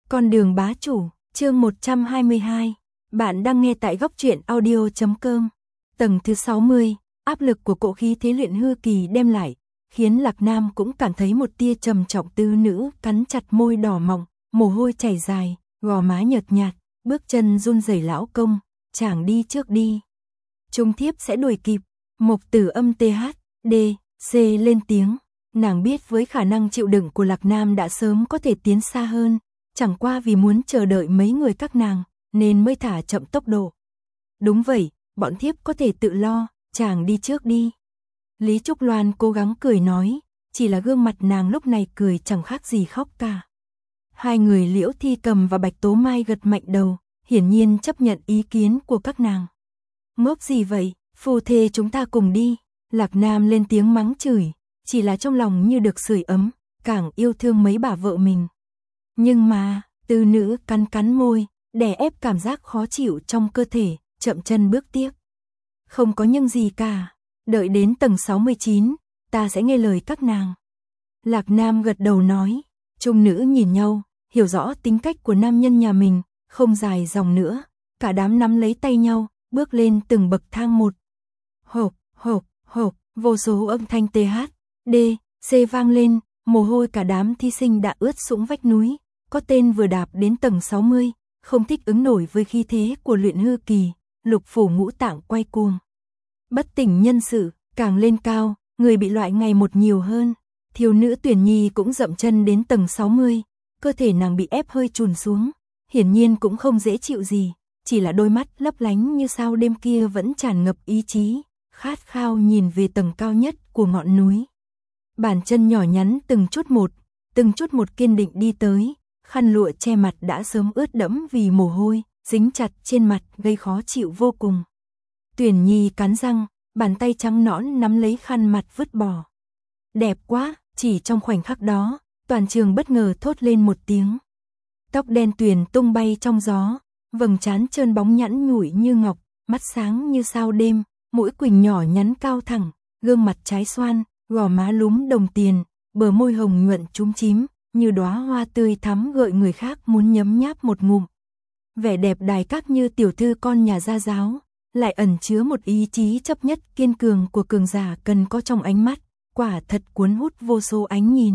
Con đường bá chủ, chương 122. Bạn đang nghe tại góc truyện audio.com. Tầng thứ 60, áp lực của cỗ khí thế luyện hư kỳ đem lại, khiến Lạc Nam cũng cảm thấy một tia trầm trọng. Tư nữ cắn chặt môi đỏ mọng, mồ hôi chảy dài, gò má nhợt nhạt, bước chân run rẩy. Lão công, chàng đi trước đi. Trung thiếp sẽ đuổi kịp. Mộc Tử Âm THD lên tiếng. Nàng biết với khả năng chịu đựng của Lạc Nam đã sớm có thể tiến xa hơn, chẳng qua vì muốn chờ đợi mấy người các nàng, nên mới thả chậm tốc độ. Đúng vậy, bọn thiếp có thể tự lo, chàng đi trước đi. Lý Trúc Loan cố gắng cười nói, chỉ là gương mặt nàng lúc này cười chẳng khác gì khóc cả. Hai người Liễu Thi Cầm và Bạch Tố Mai gật mạnh đầu, hiển nhiên chấp nhận ý kiến của các nàng. Ngốc gì vậy, phu thê chúng ta cùng đi. Lạc Nam lên tiếng mắng chửi, chỉ là trong lòng như được sưởi ấm, càng yêu thương mấy bà vợ mình. Nhưng mà, tư nữ cắn cắn môi, đè ép cảm giác khó chịu trong cơ thể, chậm chân bước tiếp. Không có nhưng gì cả, đợi đến tầng 69, ta sẽ nghe lời các nàng. Lạc Nam gật đầu nói, chung nữ nhìn nhau, hiểu rõ tính cách của nam nhân nhà mình, không dài dòng nữa, cả đám nắm lấy tay nhau, bước lên từng bậc thang một. Hộp, hộp, hộp, vô số âm thanh THD vang lên, mồ hôi cả đám thí sinh đã ướt sũng vách núi, có tên vừa đạp đến tầng 60, không thích ứng nổi với khí thế của luyện hư kỳ, lục phủ ngũ tạng quay cuồng. Bất tỉnh nhân sự, càng lên cao, người bị loại ngày một nhiều hơn. Thiếu nữ Tuyển Nhi cũng dậm chân đến tầng 60, cơ thể nàng bị ép hơi chùn xuống, hiển nhiên cũng không dễ chịu gì, chỉ là đôi mắt lấp lánh như sao đêm kia vẫn tràn ngập ý chí, khát khao nhìn về tầng cao nhất của ngọn núi. Bàn chân nhỏ nhắn từng chút một kiên định đi tới, khăn lụa che mặt đã sớm ướt đẫm vì mồ hôi, dính chặt trên mặt gây khó chịu vô cùng. Tuyển Nhi cắn răng, bàn tay trắng nõn nắm lấy khăn mặt vứt bỏ. Đẹp quá, chỉ trong khoảnh khắc đó, toàn trường bất ngờ thốt lên một tiếng. Tóc đen tuyền tung bay trong gió, vầng trán trơn bóng nhẵn nhủi như ngọc, mắt sáng như sao đêm, mũi quỳnh nhỏ nhắn cao thẳng, gương mặt trái xoan, gò má lúm đồng tiền, bờ môi hồng nhuận chúm chím, như đóa hoa tươi thắm gợi người khác muốn nhấm nháp một ngụm. Vẻ đẹp đài các như tiểu thư con nhà gia giáo, lại ẩn chứa một ý chí chấp nhất kiên cường của cường giả cần có trong ánh mắt, quả thật cuốn hút vô số ánh nhìn.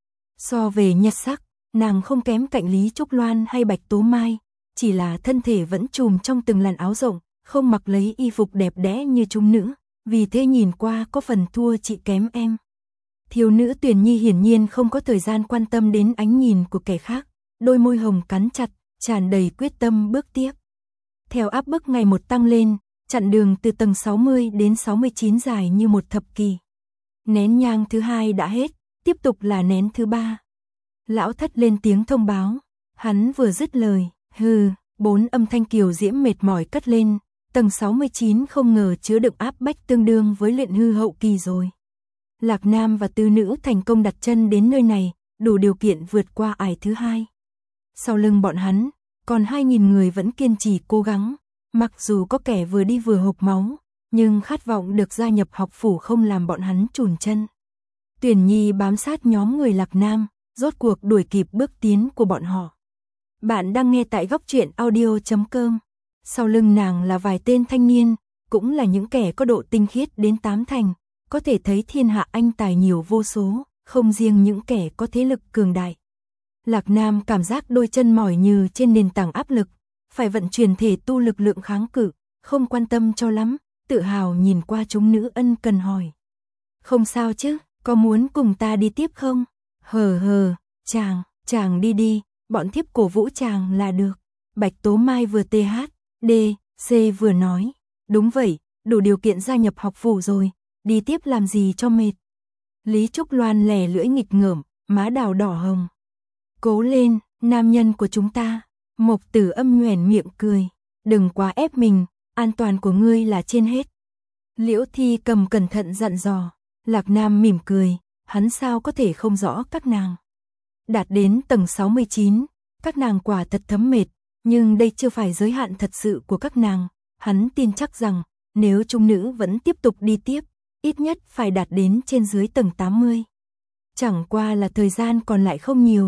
So về nhật sắc, nàng không kém cạnh Lý Trúc Loan hay Bạch Tố Mai, chỉ là thân thể vẫn trùm trong từng làn áo rộng, không mặc lấy y phục đẹp đẽ như chúng nữ, vì thế nhìn qua có phần thua chị kém em. Thiếu nữ Tuyển Nhi hiển nhiên không có thời gian quan tâm đến ánh nhìn của kẻ khác, đôi môi hồng cắn chặt, tràn đầy quyết tâm bước tiếp. Theo áp bức ngày một tăng lên, chặn đường từ tầng 60 đến 69 dài như một thập kỷ. Nén nhang thứ 2 đã hết, tiếp tục là nén thứ 3. Lão Thất lên tiếng thông báo, hắn vừa dứt lời, hừ, 4 âm thanh kiều diễm mệt mỏi cất lên, tầng 69 không ngờ chứa đựng áp bách tương đương với luyện hư hậu kỳ rồi. Lạc Nam và tư nữ thành công đặt chân đến nơi này, đủ điều kiện vượt qua ải thứ 2. Sau lưng bọn hắn, còn 2.000 người vẫn kiên trì cố gắng, mặc dù có kẻ vừa đi vừa hộc máu, nhưng khát vọng được gia nhập học phủ không làm bọn hắn chùn chân. Tuyển Nhi bám sát nhóm người Lạc Nam, rốt cuộc đuổi kịp bước tiến của bọn họ. Bạn đang nghe tại góc truyện audio.com. Sau lưng nàng là vài tên thanh niên, cũng là những kẻ có độ tinh khiết đến 8 thành, có thể thấy thiên hạ anh tài nhiều vô số, không riêng những kẻ có thế lực cường đại. Lạc Nam cảm giác đôi chân mỏi như trên nền tảng áp lực, phải vận chuyển thể tu lực lượng kháng cự, không quan tâm cho lắm, tự hào nhìn qua chúng nữ ân cần hỏi. Không sao chứ, có muốn cùng ta đi tiếp không? Hờ, chàng đi đi, bọn thiếp cổ vũ chàng là được. Bạch Tố Mai vừa THD vừa nói, đúng vậy, đủ điều kiện gia nhập học phủ rồi, đi tiếp làm gì cho mệt. Lý Trúc Loan lè lưỡi nghịch ngợm, má đào đỏ hồng. Cố lên, nam nhân của chúng ta. Mộc Tử Âm nhoẻn miệng cười, đừng quá ép mình, an toàn của ngươi là trên hết. Liễu Thi Cầm cẩn thận dặn dò. Lạc Nam mỉm cười, hắn sao có thể không rõ các nàng. Đạt đến tầng 69, các nàng quả thật thấm mệt, nhưng đây chưa phải giới hạn thật sự của các nàng. Hắn tin chắc rằng, nếu chúng nữ vẫn tiếp tục đi tiếp, ít nhất phải đạt đến trên dưới tầng 80. Chẳng qua là thời gian còn lại không nhiều,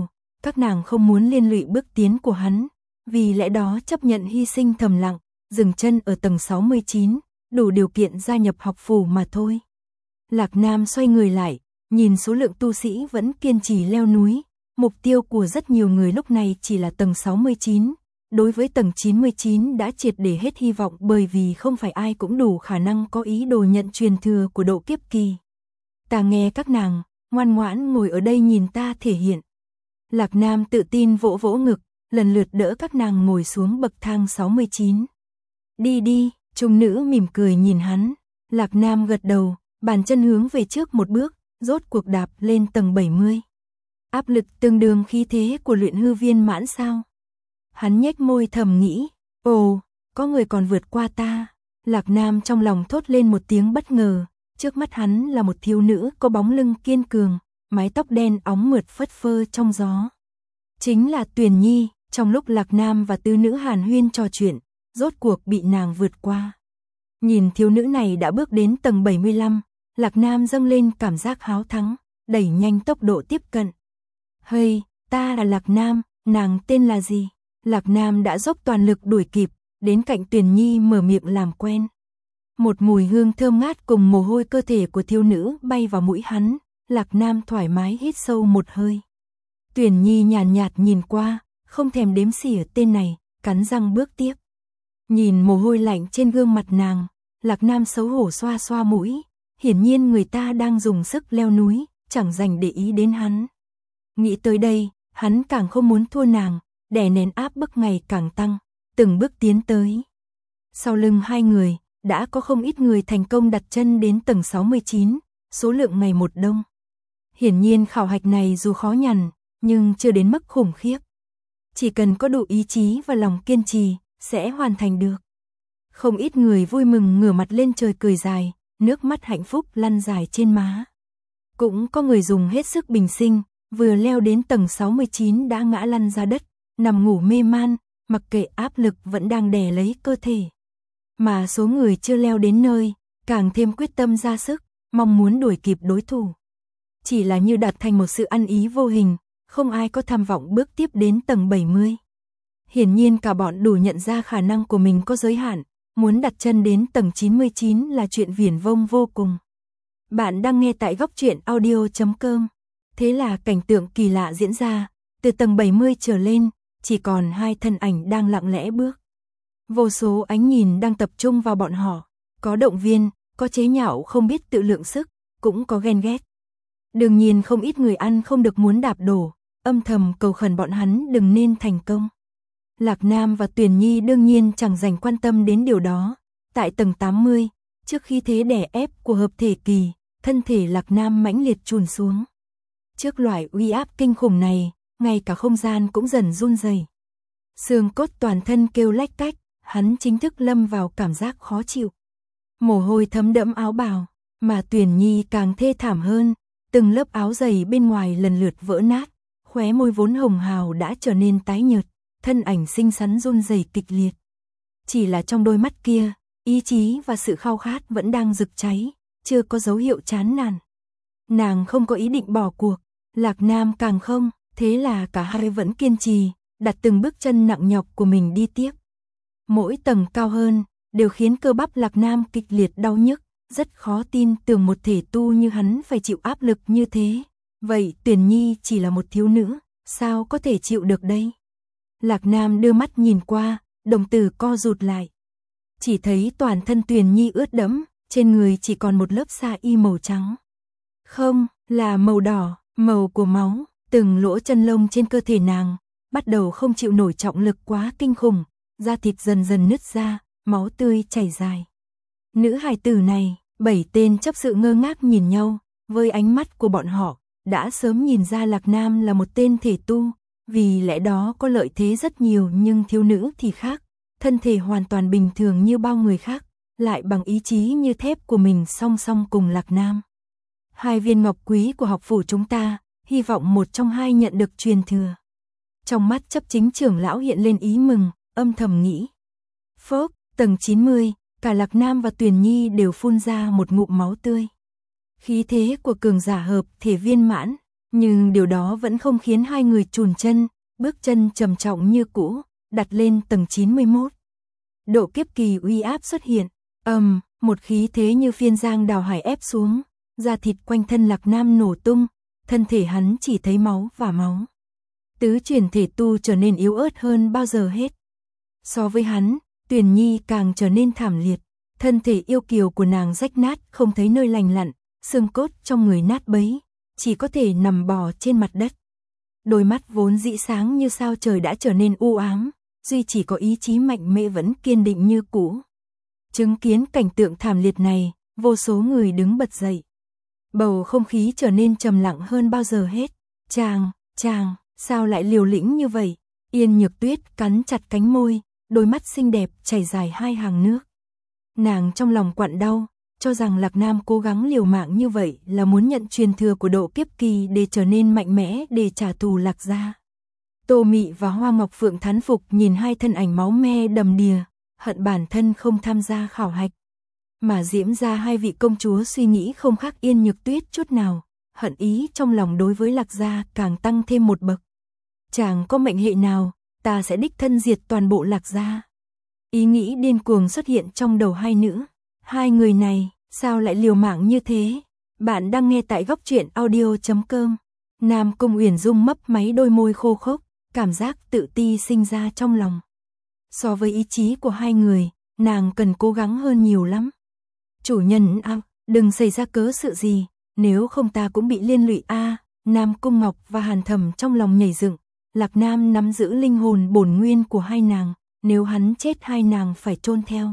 các nàng không muốn liên lụy bước tiến của hắn, vì lẽ đó chấp nhận hy sinh thầm lặng, dừng chân ở tầng 69, đủ điều kiện gia nhập học phủ mà thôi. Lạc Nam xoay người lại, nhìn số lượng tu sĩ vẫn kiên trì leo núi, mục tiêu của rất nhiều người lúc này chỉ là tầng 69, đối với tầng 99 đã triệt để hết hy vọng bởi vì không phải ai cũng đủ khả năng có ý đồ nhận truyền thừa của độ kiếp kỳ. Ta nghe các nàng, ngoan ngoãn ngồi ở đây nhìn ta thể hiện. Lạc Nam tự tin vỗ vỗ ngực, lần lượt đỡ các nàng ngồi xuống bậc thang 69. Đi đi, trung nữ mỉm cười nhìn hắn, Lạc Nam gật đầu, bàn chân hướng về trước một bước, rốt cuộc đạp lên tầng 70. Áp lực tương đương khí thế của luyện hư viên mãn sao? Hắn nhếch môi thầm nghĩ, ồ, có người còn vượt qua ta. Lạc Nam trong lòng thốt lên một tiếng bất ngờ, trước mắt hắn là một thiếu nữ có bóng lưng kiên cường, mái tóc đen óng mượt phất phơ trong gió. Chính là Tuyền Nhi, trong lúc Lạc Nam và tứ nữ hàn huyên trò chuyện, rốt cuộc bị nàng vượt qua. Nhìn thiếu nữ này đã bước đến tầng 75, Lạc Nam dâng lên cảm giác háo thắng, đẩy nhanh tốc độ tiếp cận. Hey, ta là Lạc Nam, nàng tên là gì? Lạc Nam đã dốc toàn lực đuổi kịp, đến cạnh Tuyền Nhi mở miệng làm quen. Một mùi hương thơm ngát cùng mồ hôi cơ thể của thiếu nữ bay vào mũi hắn, Lạc Nam thoải mái hít sâu một hơi. Tuyền Nhi nhàn nhạt nhìn qua, không thèm đếm xỉa tên này, cắn răng bước tiếp. Nhìn mồ hôi lạnh trên gương mặt nàng, Lạc Nam xấu hổ xoa xoa mũi, hiển nhiên người ta đang dùng sức leo núi, chẳng dành để ý đến hắn. Nghĩ tới đây, hắn càng không muốn thua nàng, đè nén áp bức ngày càng tăng, từng bước tiến tới. Sau lưng hai người, đã có không ít người thành công đặt chân đến tầng 69, số lượng ngày một đông. Hiển nhiên khảo hạch này dù khó nhằn, nhưng chưa đến mức khủng khiếp. Chỉ cần có đủ ý chí và lòng kiên trì, sẽ hoàn thành được. Không ít người vui mừng ngửa mặt lên trời cười dài, nước mắt hạnh phúc lăn dài trên má. Cũng có người dùng hết sức bình sinh, vừa leo đến tầng 69 đã ngã lăn ra đất, nằm ngủ mê man, mặc kệ áp lực vẫn đang đè lấy cơ thể. Mà số người chưa leo đến nơi, càng thêm quyết tâm ra sức, mong muốn đuổi kịp đối thủ. Chỉ là như đạt thành một sự ăn ý vô hình, không ai có tham vọng bước tiếp đến tầng 70. Hiển nhiên cả bọn đủ nhận ra khả năng của mình có giới hạn, muốn đặt chân đến tầng 99 là chuyện viển vông vô cùng. Bạn đang nghe tại góc truyện audio.com. Thế là cảnh tượng kỳ lạ diễn ra, từ tầng 70 trở lên, chỉ còn hai thân ảnh đang lặng lẽ bước. Vô số ánh nhìn đang tập trung vào bọn họ, có động viên, có chế nhạo không biết tự lượng sức, cũng có ghen ghét. Đương nhiên không ít người ăn không được muốn đạp đổ, âm thầm cầu khẩn bọn hắn đừng nên thành công. Lạc Nam và Tuyền Nhi đương nhiên chẳng dành quan tâm đến điều đó. Tại tầng 80, trước khi thế đè ép của hợp thể kỳ, thân thể Lạc Nam mãnh liệt chùn xuống. Trước loại uy áp kinh khủng này, ngay cả không gian cũng dần run rẩy. Xương cốt toàn thân kêu lách cách, hắn chính thức lâm vào cảm giác khó chịu. Mồ hôi thấm đẫm áo bào, mà Tuyền Nhi càng thê thảm hơn, từng lớp áo dày bên ngoài lần lượt vỡ nát, khóe môi vốn hồng hào đã trở nên tái nhợt, thân ảnh xinh xắn run rẩy kịch liệt. Chỉ là trong đôi mắt kia, ý chí và sự khao khát vẫn đang rực cháy, chưa có dấu hiệu chán nản. Nàng không có ý định bỏ cuộc, Lạc Nam càng không, thế là cả hai vẫn kiên trì, đặt từng bước chân nặng nhọc của mình đi tiếp. Mỗi tầng cao hơn, đều khiến cơ bắp Lạc Nam kịch liệt đau nhức, rất khó tin tưởng một thể tu như hắn phải chịu áp lực như thế. Vậy Tuyền Nhi chỉ là một thiếu nữ, sao có thể chịu được đây? Lạc Nam đưa mắt nhìn qua, đồng tử co rụt lại. Chỉ thấy toàn thân Tuyền Nhi ướt đẫm, trên người chỉ còn một lớp sa y màu trắng. Không, là màu đỏ, màu của máu, từng lỗ chân lông trên cơ thể nàng, bắt đầu không chịu nổi trọng lực quá kinh khủng, da thịt dần dần nứt ra, máu tươi chảy dài. Nữ hài tử này, 7 tên chấp sự ngơ ngác nhìn nhau, với ánh mắt của bọn họ, đã sớm nhìn ra Lạc Nam là một tên thể tu, vì lẽ đó có lợi thế rất nhiều nhưng thiếu nữ thì khác, thân thể hoàn toàn bình thường như bao người khác, lại bằng ý chí như thép của mình song song cùng Lạc Nam. 2 viên ngọc quý của học phủ chúng ta, hy vọng một trong hai nhận được truyền thừa. Trong mắt chấp chính trưởng lão hiện lên ý mừng, âm thầm nghĩ. Phốc, tầng 90, cả Lạc Nam và Tuyền Nhi đều phun ra một ngụm máu tươi. Khí thế của cường giả hợp thể viên mãn, Nhưng điều đó vẫn không khiến hai người chùn chân, bước chân trầm trọng như cũ, đặt lên tầng 91. Độ kiếp kỳ uy áp xuất hiện, một khí thế như phiên giang đào hải ép xuống, da thịt quanh thân Lạc Nam nổ tung, thân thể hắn chỉ thấy máu và máu. Tứ chuyển thể tu trở nên yếu ớt hơn bao giờ hết. So với hắn, Tuyển Nhi càng trở nên thảm liệt, thân thể yêu kiều của nàng rách nát không thấy nơi lành lặn, xương cốt trong người nát bấy, chỉ có thể nằm bò trên mặt đất. Đôi mắt vốn dĩ sáng như sao trời đã trở nên u ám, duy chỉ có ý chí mạnh mẽ vẫn kiên định như cũ. Chứng kiến cảnh tượng thảm liệt này, vô số người đứng bật dậy. Bầu không khí trở nên trầm lặng hơn bao giờ hết. Chàng, sao lại liều lĩnh như vậy? Yên Nhược Tuyết cắn chặt cánh môi, đôi mắt xinh đẹp chảy dài hai hàng nước. Nàng trong lòng quặn đau, cho rằng Lạc Nam cố gắng liều mạng như vậy là muốn nhận truyền thừa của độ kiếp kỳ để trở nên mạnh mẽ để trả thù Lạc gia. Tô Mị và Hoa Ngọc Phượng thán phục nhìn hai thân ảnh máu me đầm đìa, hận bản thân không tham gia khảo hạch. Mà Diễm gia hai vị công chúa suy nghĩ không khác Yên Nhược Tuyết chút nào, hận ý trong lòng đối với Lạc gia càng tăng thêm một bậc. Chàng có mệnh hệ nào, ta sẽ đích thân diệt toàn bộ Lạc gia. Ý nghĩ điên cuồng xuất hiện trong đầu hai nữ. Hai người này, sao lại liều mạng như thế? Bạn đang nghe tại góc truyện audio.com. Nam Cung Uyển Dung mấp máy đôi môi khô khốc, cảm giác tự ti sinh ra trong lòng. So với ý chí của hai người, nàng cần cố gắng hơn nhiều lắm. Chủ nhân đừng xảy ra cớ sự gì, nếu không ta cũng bị liên lụy Nam Cung Ngọc và Hàn Thầm trong lòng nhảy dựng. Lạc Nam nắm giữ linh hồn bổn nguyên của hai nàng, nếu hắn chết hai nàng phải chôn theo.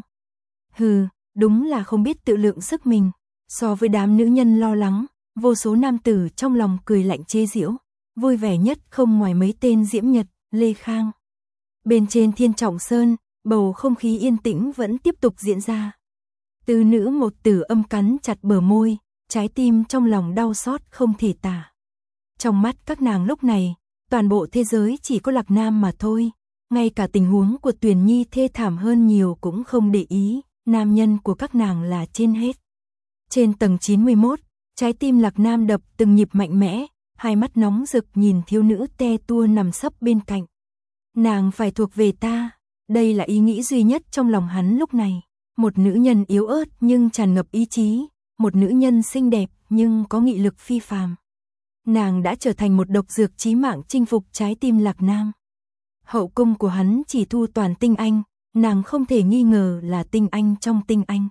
Hừ, đúng là không biết tự lượng sức mình. So với đám nữ nhân lo lắng, vô số nam tử trong lòng cười lạnh chế giễu, vui vẻ nhất không ngoài mấy tên Diễm Nhật, Lê Khang. Bên trên Thiên Trọng Sơn, bầu không khí yên tĩnh vẫn tiếp tục diễn ra. Tứ nữ một tử âm cắn chặt bờ môi, trái tim trong lòng đau xót không thể tả. Trong mắt các nàng lúc này, toàn bộ thế giới chỉ có Lạc Nam mà thôi, ngay cả tình huống của Tuyển Nhi thê thảm hơn nhiều cũng không để ý, nam nhân của các nàng là trên hết. Trên tầng 91, trái tim Lạc Nam đập từng nhịp mạnh mẽ, hai mắt nóng rực nhìn thiếu nữ te tua nằm sấp bên cạnh. Nàng phải thuộc về ta, đây là ý nghĩ duy nhất trong lòng hắn lúc này. Một nữ nhân yếu ớt nhưng tràn ngập ý chí, một nữ nhân xinh đẹp nhưng có nghị lực phi phàm. Nàng đã trở thành một độc dược chí mạng chinh phục trái tim Lạc Nam. Hậu cung của hắn chỉ thu toàn tinh anh, nàng không thể nghi ngờ là tinh anh trong tinh anh.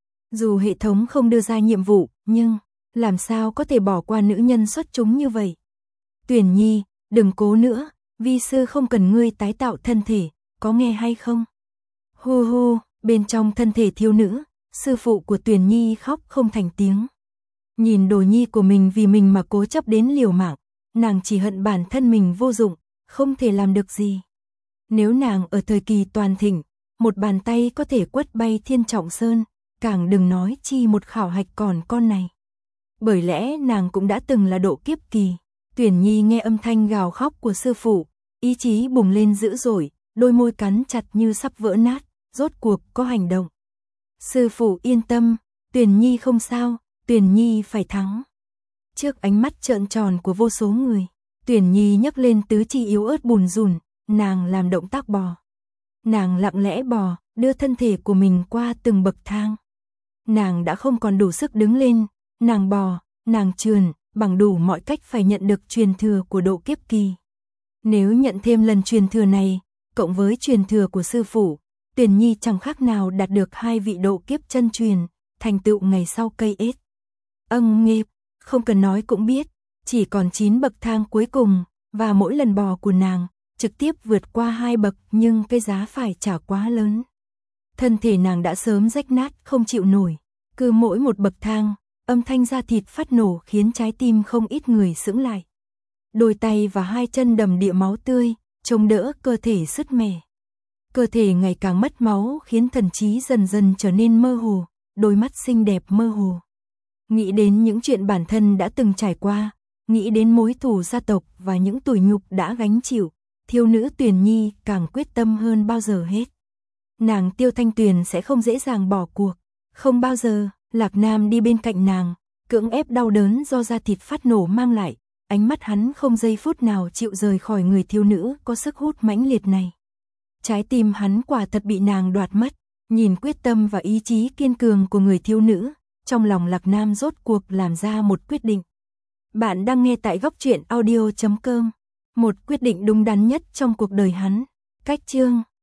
Dù hệ thống không đưa ra nhiệm vụ, nhưng làm sao có thể bỏ qua nữ nhân xuất chúng như vậy? Tuyển Nhi, đừng cố nữa, vi sư không cần ngươi tái tạo thân thể, có nghe hay không? Hu hu, bên trong thân thể thiếu nữ, sư phụ của Tuyển Nhi khóc không thành tiếng. Nhìn đồ nhi của mình vì mình mà cố chấp đến liều mạng, nàng chỉ hận bản thân mình vô dụng, không thể làm được gì. Nếu nàng ở thời kỳ toàn thịnh, một bàn tay có thể quất bay Thiên Trọng Sơn, càng đừng nói chi một khảo hạch còn con này. Bởi lẽ nàng cũng đã từng là độ kiếp kỳ. Tuyển Nhi nghe âm thanh gào khóc của sư phụ, ý chí bùng lên dữ dội, đôi môi cắn chặt như sắp vỡ nát, rốt cuộc có hành động. Sư phụ yên tâm, Tuyển Nhi không sao, Tuyển Nhi phải thắng. Trước ánh mắt trợn tròn của vô số người, Tuyển Nhi nhấc lên tứ chi yếu ớt bùn rùn, nàng làm động tác bò. Nàng lặng lẽ bò, đưa thân thể của mình qua từng bậc thang. Nàng đã không còn đủ sức đứng lên, nàng bò, nàng trườn, bằng đủ mọi cách phải nhận được truyền thừa của độ kiếp kỳ. Nếu nhận thêm lần truyền thừa này, cộng với truyền thừa của sư phụ, Tuyển Nhi chẳng khác nào đạt được hai vị độ kiếp chân truyền, thành tựu ngày sau cây ết. Nghiệp, không cần nói cũng biết, chỉ còn 9 bậc thang cuối cùng, và mỗi lần bò của nàng, trực tiếp vượt qua 2 bậc nhưng cái giá phải trả quá lớn. Thân thể nàng đã sớm rách nát không chịu nổi, cứ mỗi một bậc thang, âm thanh da thịt phát nổ khiến trái tim không ít người sững lại. Đôi tay và hai chân đầm đìa máu tươi, chống đỡ cơ thể sứt mẻ. Cơ thể ngày càng mất máu khiến thần trí dần dần trở nên mơ hồ, đôi mắt xinh đẹp mơ hồ. Nghĩ đến những chuyện bản thân đã từng trải qua, nghĩ đến mối thù gia tộc và những tủi nhục đã gánh chịu, thiếu nữ Tuyển Nhi càng quyết tâm hơn bao giờ hết. Nàng Tiêu Thanh Tuyền sẽ không dễ dàng bỏ cuộc, không bao giờ. Lạc Nam đi bên cạnh nàng, cưỡng ép đau đớn do da thịt phát nổ mang lại, ánh mắt hắn không giây phút nào chịu rời khỏi người thiếu nữ có sức hút mãnh liệt này. Trái tim hắn quả thật bị nàng đoạt mất, nhìn quyết tâm và ý chí kiên cường của người thiếu nữ, trong lòng Lạc Nam rốt cuộc làm ra một quyết định. Bạn đang nghe tại Góc Truyện Audio.com, một quyết định đúng đắn nhất trong cuộc đời hắn. Cách chương